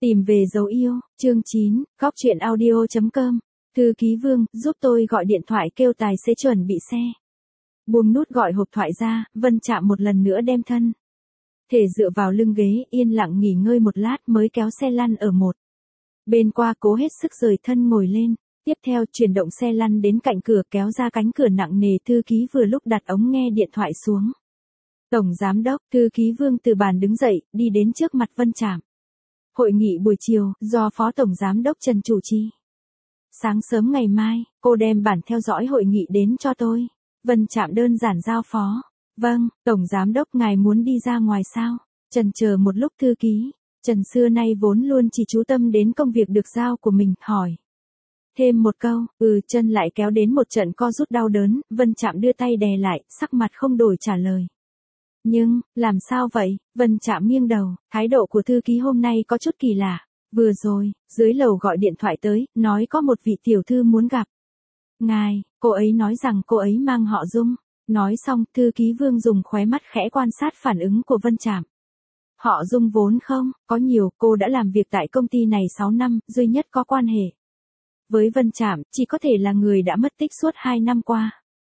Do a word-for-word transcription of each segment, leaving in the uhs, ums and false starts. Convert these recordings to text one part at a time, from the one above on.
Tìm về dấu yêu, chương chín, góc truyện audio.com. Thư ký Vương, giúp tôi gọi điện thoại kêu tài xế chuẩn bị xe. Buông nút gọi hộp thoại ra, Vân Trạm một lần nữa đem thân thể dựa vào lưng ghế, yên lặng nghỉ ngơi một lát mới kéo xe lăn ở một bên qua, cố hết sức rời thân ngồi lên. Tiếp theo chuyển động xe lăn đến cạnh cửa, kéo ra cánh cửa nặng nề. Thư ký vừa lúc đặt ống nghe điện thoại xuống. Tổng giám đốc, thư ký Vương từ bàn đứng dậy, đi đến trước mặt Vân Trạm. Hội nghị buổi chiều, do Phó Tổng Giám đốc Trần chủ trì. Sáng sớm ngày mai, cô đem bản theo dõi hội nghị đến cho tôi. Vân Trạm đơn giản giao phó. Vâng, Tổng Giám đốc ngài muốn đi ra ngoài sao? Trần chờ một lúc, thư ký Trần xưa nay vốn luôn chỉ chú tâm đến công việc được giao của mình, hỏi thêm một câu. Ừ, chân lại kéo đến một trận co rút đau đớn. Vân Trạm đưa tay đè lại, sắc mặt không đổi trả lời. Nhưng, làm sao vậy? Vân Trạm nghiêng đầu, thái độ của thư ký hôm nay có chút kỳ lạ. Vừa rồi, dưới lầu gọi điện thoại tới, nói có một vị tiểu thư muốn gặp ngài, cô ấy nói rằng cô ấy mang họ Dung. Nói xong, thư ký Vương dùng khóe mắt khẽ quan sát phản ứng của Vân Trạm. Họ Dung vốn không có nhiều, cô đã làm việc tại công ty này sáu năm, duy nhất có quan hệ với Vân Trạm, chỉ có thể là người đã mất tích suốt hai năm qua.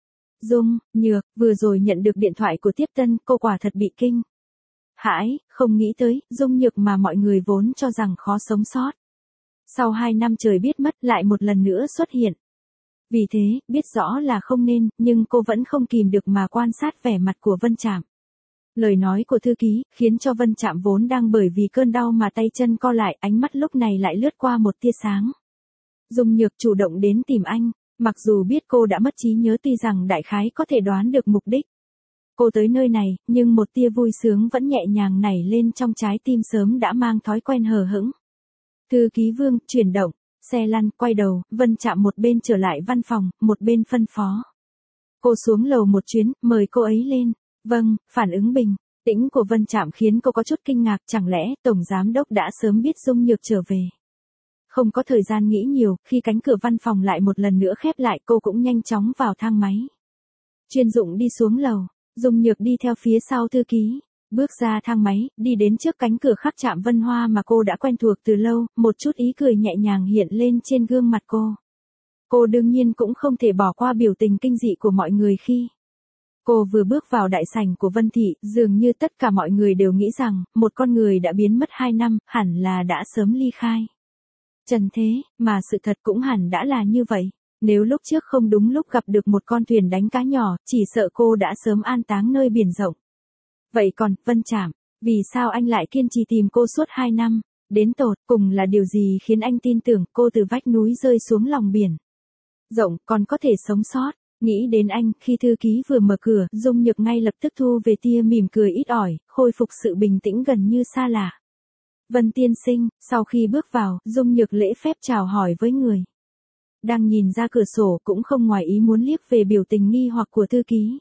Dung Nhược, vừa rồi nhận được điện thoại của tiếp tân, cô quả thật bị kinh hãi, không nghĩ tới, Dung Nhược mà mọi người vốn cho rằng khó sống sót. Sau hai năm trời biết mất, lại một lần nữa xuất hiện. Vì thế, biết rõ là không nên, nhưng cô vẫn không kìm được mà quan sát vẻ mặt của Vân Trạm. Lời nói của thư ký, khiến cho Vân Trạm vốn đang bởi vì cơn đau mà tay chân co lại, ánh mắt lúc này lại lướt qua một tia sáng. Dung Nhược chủ động đến tìm anh. Mặc dù biết cô đã mất trí nhớ, tuy rằng đại khái có thể đoán được mục đích cô tới nơi này, nhưng một tia vui sướng vẫn nhẹ nhàng nảy lên trong trái tim sớm đã mang thói quen hờ hững. Thư ký Vương chuyển động xe lăn, quay đầu. Vân Trạm một bên trở lại văn phòng, một bên phân phó cô xuống lầu một chuyến, mời cô ấy lên. Vâng. Phản ứng bình tĩnh của Vân Trạm khiến cô có chút kinh ngạc, chẳng lẽ Tổng Giám đốc đã sớm biết Dung Nhược trở về? Không có thời gian nghĩ nhiều, khi cánh cửa văn phòng lại một lần nữa khép lại, cô cũng nhanh chóng vào thang máy chuyên dụng đi xuống lầu. Dung Nhược đi theo phía sau thư ký, bước ra thang máy, đi đến trước cánh cửa khắc Trạm Vân Hoa mà cô đã quen thuộc từ lâu, một chút ý cười nhẹ nhàng hiện lên trên gương mặt cô. Cô đương nhiên cũng không thể bỏ qua biểu tình kinh dị của mọi người khi cô vừa bước vào đại sảnh của Vân Thị. Dường như tất cả mọi người đều nghĩ rằng, một con người đã biến mất hai năm, hẳn là đã sớm ly khai trần thế, mà sự thật cũng hẳn đã là như vậy. Nếu lúc trước không đúng lúc gặp được một con thuyền đánh cá nhỏ, chỉ sợ cô đã sớm an táng nơi biển rộng. Vậy còn, Vân Trạm, vì sao anh lại kiên trì tìm cô suốt hai năm? Đến tột cùng là điều gì khiến anh tin tưởng cô từ vách núi rơi xuống lòng biển rộng, còn có thể sống sót? Nghĩ đến anh, khi thư ký vừa mở cửa, Dung Nhược ngay lập tức thu về tia mỉm cười ít ỏi, khôi phục sự bình tĩnh gần như xa lạ. Vân tiên sinh. Sau khi bước vào, Dung Nhược lễ phép chào hỏi với người đang nhìn ra cửa sổ, cũng không ngoài ý muốn liếc về biểu tình nghi hoặc của thư ký.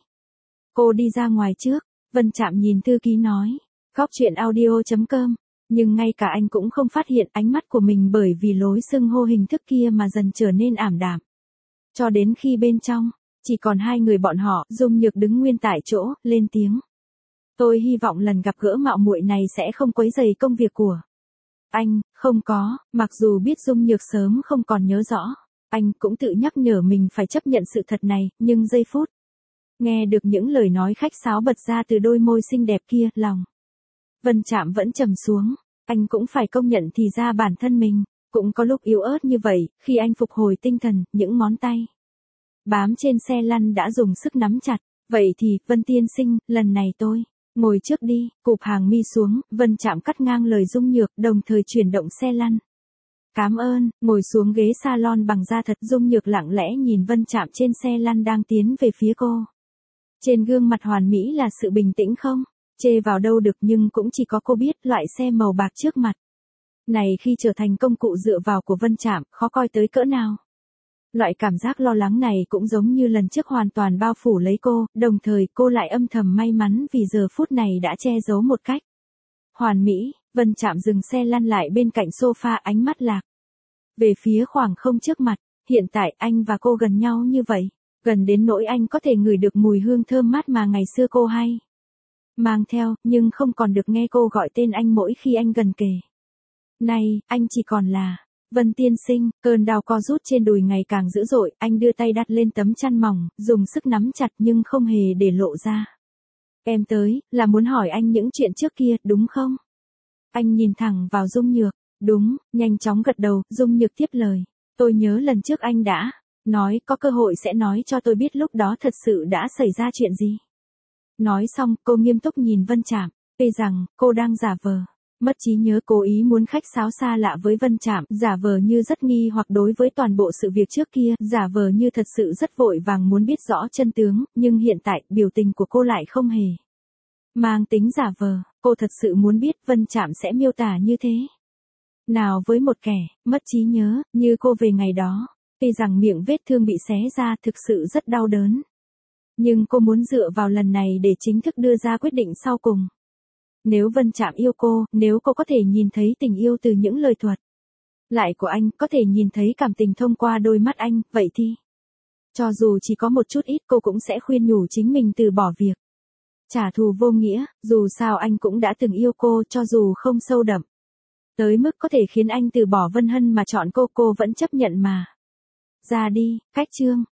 Cô đi ra ngoài trước. Vân Trạm nhìn thư ký nói. Góc truyện audio.com. Nhưng ngay cả anh cũng không phát hiện ánh mắt của mình bởi vì lối xưng hô hình thức kia mà dần trở nên ảm đạm. Cho đến khi bên trong chỉ còn hai người bọn họ, Dung Nhược đứng nguyên tại chỗ, lên tiếng. Tôi hy vọng lần gặp gỡ mạo muội này sẽ không quấy rầy công việc của anh. Không có. Mặc dù biết Dung Nhược sớm không còn nhớ rõ, anh cũng tự nhắc nhở mình phải chấp nhận sự thật này, nhưng giây phút nghe được những lời nói khách sáo bật ra từ đôi môi xinh đẹp kia, lòng Vân Trạm vẫn trầm xuống. Anh cũng phải công nhận thì ra bản thân mình cũng có lúc yếu ớt như vậy. Khi anh phục hồi tinh thần, những ngón tay bám trên xe lăn đã dùng sức nắm chặt. Vậy thì, Vân tiên sinh, lần này tôi ngồi trước đi. Cụp hàng mi xuống, Vân Trạm cắt ngang lời Dung Nhược, đồng thời chuyển động xe lăn. Cảm ơn. Ngồi xuống ghế salon bằng da thật. Dung Nhược lặng lẽ nhìn Vân Trạm trên xe lăn đang tiến về phía cô. Trên gương mặt hoàn mỹ là sự bình tĩnh không chê vào đâu được, nhưng cũng chỉ có cô biết loại xe màu bạc trước mặt này khi trở thành công cụ dựa vào của Vân Trạm, khó coi tới cỡ nào. Loại cảm giác lo lắng này cũng giống như lần trước hoàn toàn bao phủ lấy cô, đồng thời cô lại âm thầm may mắn vì giờ phút này đã che giấu một cách hoàn mỹ. Vân Trạm dừng xe lăn lại bên cạnh sofa, ánh mắt lạc về phía khoảng không trước mặt. Hiện tại anh và cô gần nhau như vậy, gần đến nỗi anh có thể ngửi được mùi hương thơm mát mà ngày xưa cô hay mang theo, nhưng không còn được nghe cô gọi tên anh mỗi khi anh gần kề. Này, anh chỉ còn là... Vân tiên sinh, cơn đau co rút trên đùi ngày càng dữ dội, anh đưa tay đặt lên tấm chăn mỏng, dùng sức nắm chặt nhưng không hề để lộ ra. Em tới, là muốn hỏi anh những chuyện trước kia, đúng không? Anh nhìn thẳng vào Dung Nhược. Đúng, nhanh chóng gật đầu, Dung Nhược tiếp lời. Tôi nhớ lần trước anh đã nói có cơ hội sẽ nói cho tôi biết lúc đó thật sự đã xảy ra chuyện gì. Nói xong, cô nghiêm túc nhìn Vân Trạm, tuy rằng cô đang giả vờ. Mất trí nhớ cố ý muốn khách sáo xa lạ với Vân Trạm, giả vờ như rất nghi hoặc đối với toàn bộ sự việc trước kia, giả vờ như thật sự rất vội vàng muốn biết rõ chân tướng, nhưng hiện tại, biểu tình của cô lại không hề mang tính giả vờ, cô thật sự muốn biết Vân Trạm sẽ miêu tả như thế nào với một kẻ mất trí nhớ như cô về ngày đó. Tuy rằng miệng vết thương bị xé ra thực sự rất đau đớn, nhưng cô muốn dựa vào lần này để chính thức đưa ra quyết định sau cùng. Nếu Vân Trạm yêu cô, nếu cô có thể nhìn thấy tình yêu từ những lời thuật lại của anh, có thể nhìn thấy cảm tình thông qua đôi mắt anh, vậy thì cho dù chỉ có một chút ít cô cũng sẽ khuyên nhủ chính mình từ bỏ việc trả thù vô nghĩa, dù sao anh cũng đã từng yêu cô cho dù không sâu đậm tới mức có thể khiến anh từ bỏ Vân Hân mà chọn cô, cô vẫn chấp nhận mà. Ra đi, cách chương.